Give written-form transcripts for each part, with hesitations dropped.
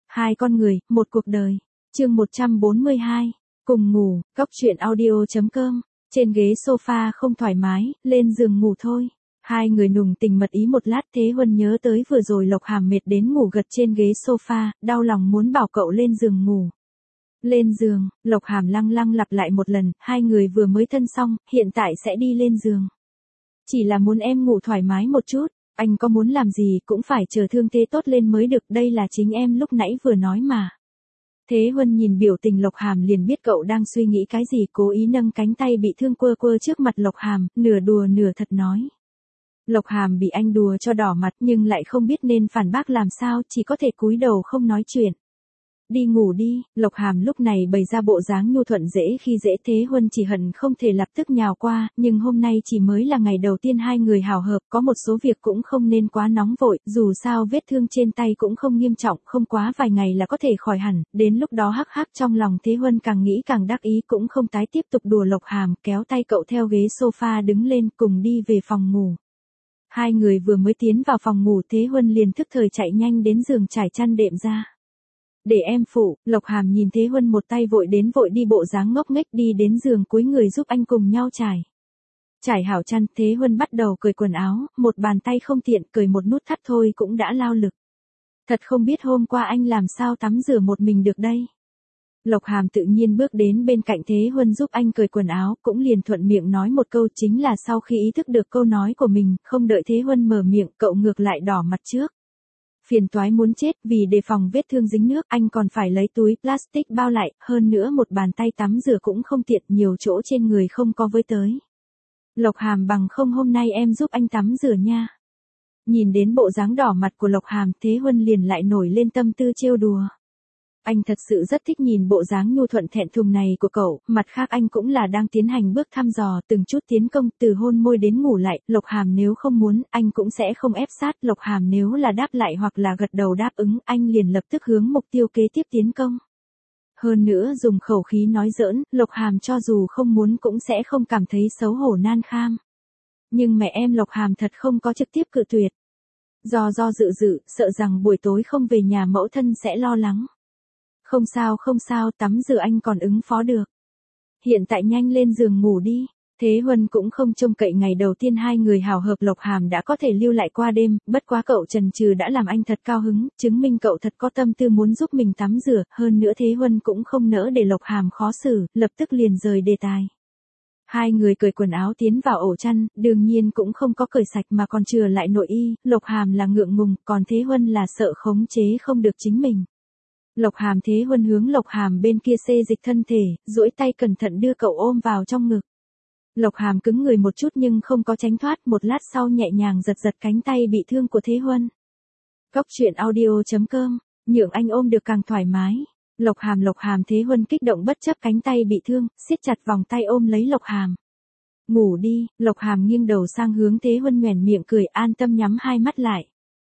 Hai con người, một cuộc đời. Chương 142. Cùng ngủ, Cóc truyện audio.com. Trên ghế sofa không thoải mái, lên giường ngủ thôi. Hai người nùng tình mật ý một lát. Thế Huân nhớ tới vừa rồi Lộc Hàm mệt đến ngủ gật trên ghế sofa, đau lòng muốn bảo cậu lên giường ngủ. Lên giường, Lộc Hàm lăng lăng lặp lại một lần, hai người vừa mới thân xong, hiện tại sẽ đi lên giường. Chỉ là muốn em ngủ thoải mái một chút, anh có muốn làm gì cũng phải chờ thương thế tốt lên mới được, đây là chính em lúc nãy vừa nói mà. Thế Huân nhìn biểu tình Lộc Hàm liền biết cậu đang suy nghĩ cái gì, cố ý nâng cánh tay bị thương quơ quơ trước mặt Lộc Hàm, nửa đùa nửa thật nói. Lộc Hàm bị anh đùa cho đỏ mặt nhưng lại không biết nên phản bác làm sao, chỉ có thể cúi đầu không nói chuyện. Đi ngủ đi, Lộc Hàm lúc này bày ra bộ dáng nhu thuận dễ khi dễ. Thế Huân chỉ hận không thể lập tức nhào qua, nhưng hôm nay chỉ mới là ngày đầu tiên hai người hào hợp, có một số việc cũng không nên quá nóng vội, dù sao vết thương trên tay cũng không nghiêm trọng, không quá vài ngày là có thể khỏi hẳn, đến lúc đó hắc hắc trong lòng Thế Huân càng nghĩ càng đắc ý, cũng không tái tiếp tục đùa Lộc Hàm, kéo tay cậu theo ghế sofa đứng lên cùng đi về phòng ngủ. Hai người vừa mới tiến vào phòng ngủ Thế Huân liền thức thời chạy nhanh đến giường trải chăn đệm ra. Để em phụ, Lộc Hàm nhìn Thế Huân một tay vội đến vội đi bộ dáng ngốc nghếch đi đến giường cúi người giúp anh cùng nhau trải. Trải hảo chăn, Thế Huân bắt đầu cởi quần áo, một bàn tay không tiện cởi một nút thắt thôi cũng đã lao lực. Thật không biết hôm qua anh làm sao tắm rửa một mình được đây. Lộc Hàm tự nhiên bước đến bên cạnh Thế Huân giúp anh cởi quần áo, cũng liền thuận miệng nói một câu, chính là sau khi ý thức được câu nói của mình, không đợi Thế Huân mở miệng, cậu ngược lại đỏ mặt trước. Phiền toái muốn chết, vì đề phòng vết thương dính nước, anh còn phải lấy túi plastic bao lại, hơn nữa một bàn tay tắm rửa cũng không tiện, nhiều chỗ trên người không có với tới. Lộc Hàm bằng không hôm nay em giúp anh tắm rửa nha. Nhìn đến bộ dáng đỏ mặt của Lộc Hàm, Thế Huân liền lại nổi lên tâm tư trêu đùa. Anh thật sự rất thích nhìn bộ dáng nhu thuận thẹn thùng này của cậu, mặt khác anh cũng là đang tiến hành bước thăm dò, từng chút tiến công, từ hôn môi đến ngủ lại, Lộc Hàm nếu không muốn, anh cũng sẽ không ép sát, Lộc Hàm nếu là đáp lại hoặc là gật đầu đáp ứng, anh liền lập tức hướng mục tiêu kế tiếp tiến công. Hơn nữa dùng khẩu khí nói giỡn, Lộc Hàm cho dù không muốn cũng sẽ không cảm thấy xấu hổ nan kham. Nhưng mẹ em Lộc Hàm thật không có trực tiếp cự tuyệt. Do dự, sợ rằng buổi tối không về nhà mẫu thân sẽ lo lắng. Không sao, tắm rửa anh còn ứng phó được. Hiện tại nhanh lên giường ngủ đi. Thế Huân cũng không trông cậy ngày đầu tiên hai người hào hợp Lộc Hàm đã có thể lưu lại qua đêm, bất quá cậu chần chừ đã làm anh thật cao hứng, chứng minh cậu thật có tâm tư muốn giúp mình tắm rửa, hơn nữa Thế Huân cũng không nỡ để Lộc Hàm khó xử, lập tức liền rời đề tài. Hai người cởi quần áo tiến vào ổ chăn, đương nhiên cũng không có cởi sạch mà còn chừa lại nội y, Lộc Hàm là ngượng ngùng, còn Thế Huân là sợ khống chế không được chính mình. Lộc Hàm Thế Huân hướng Lộc Hàm bên kia xê dịch thân thể, duỗi tay cẩn thận đưa cậu ôm vào trong ngực. Lộc Hàm cứng người một chút nhưng không có tránh thoát, một lát sau nhẹ nhàng giật cánh tay bị thương của Thế Huân. Cóc truyện audio.com, nhượng anh ôm được càng thoải mái. Lộc Hàm Thế Huân kích động bất chấp cánh tay bị thương, siết chặt vòng tay ôm lấy Lộc Hàm. Ngủ đi, Lộc Hàm nghiêng đầu sang hướng Thế Huân nhoẻn miệng cười, an tâm nhắm hai mắt lại.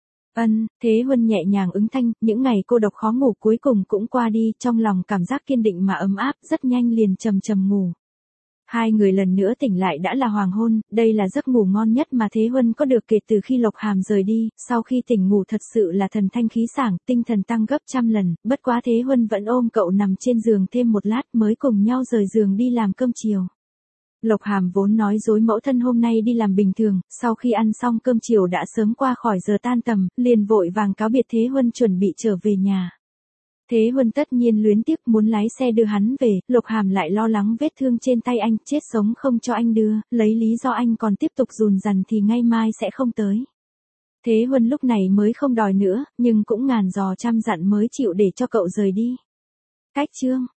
Thế Huân nhẹ nhàng ứng thanh, những ngày cô độc khó ngủ cuối cùng cũng qua đi, trong lòng cảm giác kiên định mà ấm áp, rất nhanh liền trầm ngủ. Hai người lần nữa tỉnh lại đã là hoàng hôn, đây là giấc ngủ ngon nhất mà Thế Huân có được kể từ khi Lộc Hàm rời đi, sau khi tỉnh ngủ thật sự là thần thanh khí sảng, tinh thần tăng gấp trăm lần, bất quá Thế Huân vẫn ôm cậu nằm trên giường thêm một lát mới cùng nhau rời giường đi làm cơm chiều. Lộc Hàm vốn nói dối mẫu thân hôm nay đi làm bình thường, sau khi ăn xong cơm chiều đã sớm qua khỏi giờ tan tầm, liền vội vàng cáo biệt Thế Huân chuẩn bị trở về nhà. Thế Huân tất nhiên luyến tiếc muốn lái xe đưa hắn về, Lộc Hàm lại lo lắng vết thương trên tay anh, chết sống không cho anh đưa, lấy lý do anh còn tiếp tục dùn dằn thì ngày mai sẽ không tới. Thế Huân lúc này mới không đòi nữa, nhưng cũng ngàn dò trăm dặn mới chịu để cho cậu rời đi. Cách chương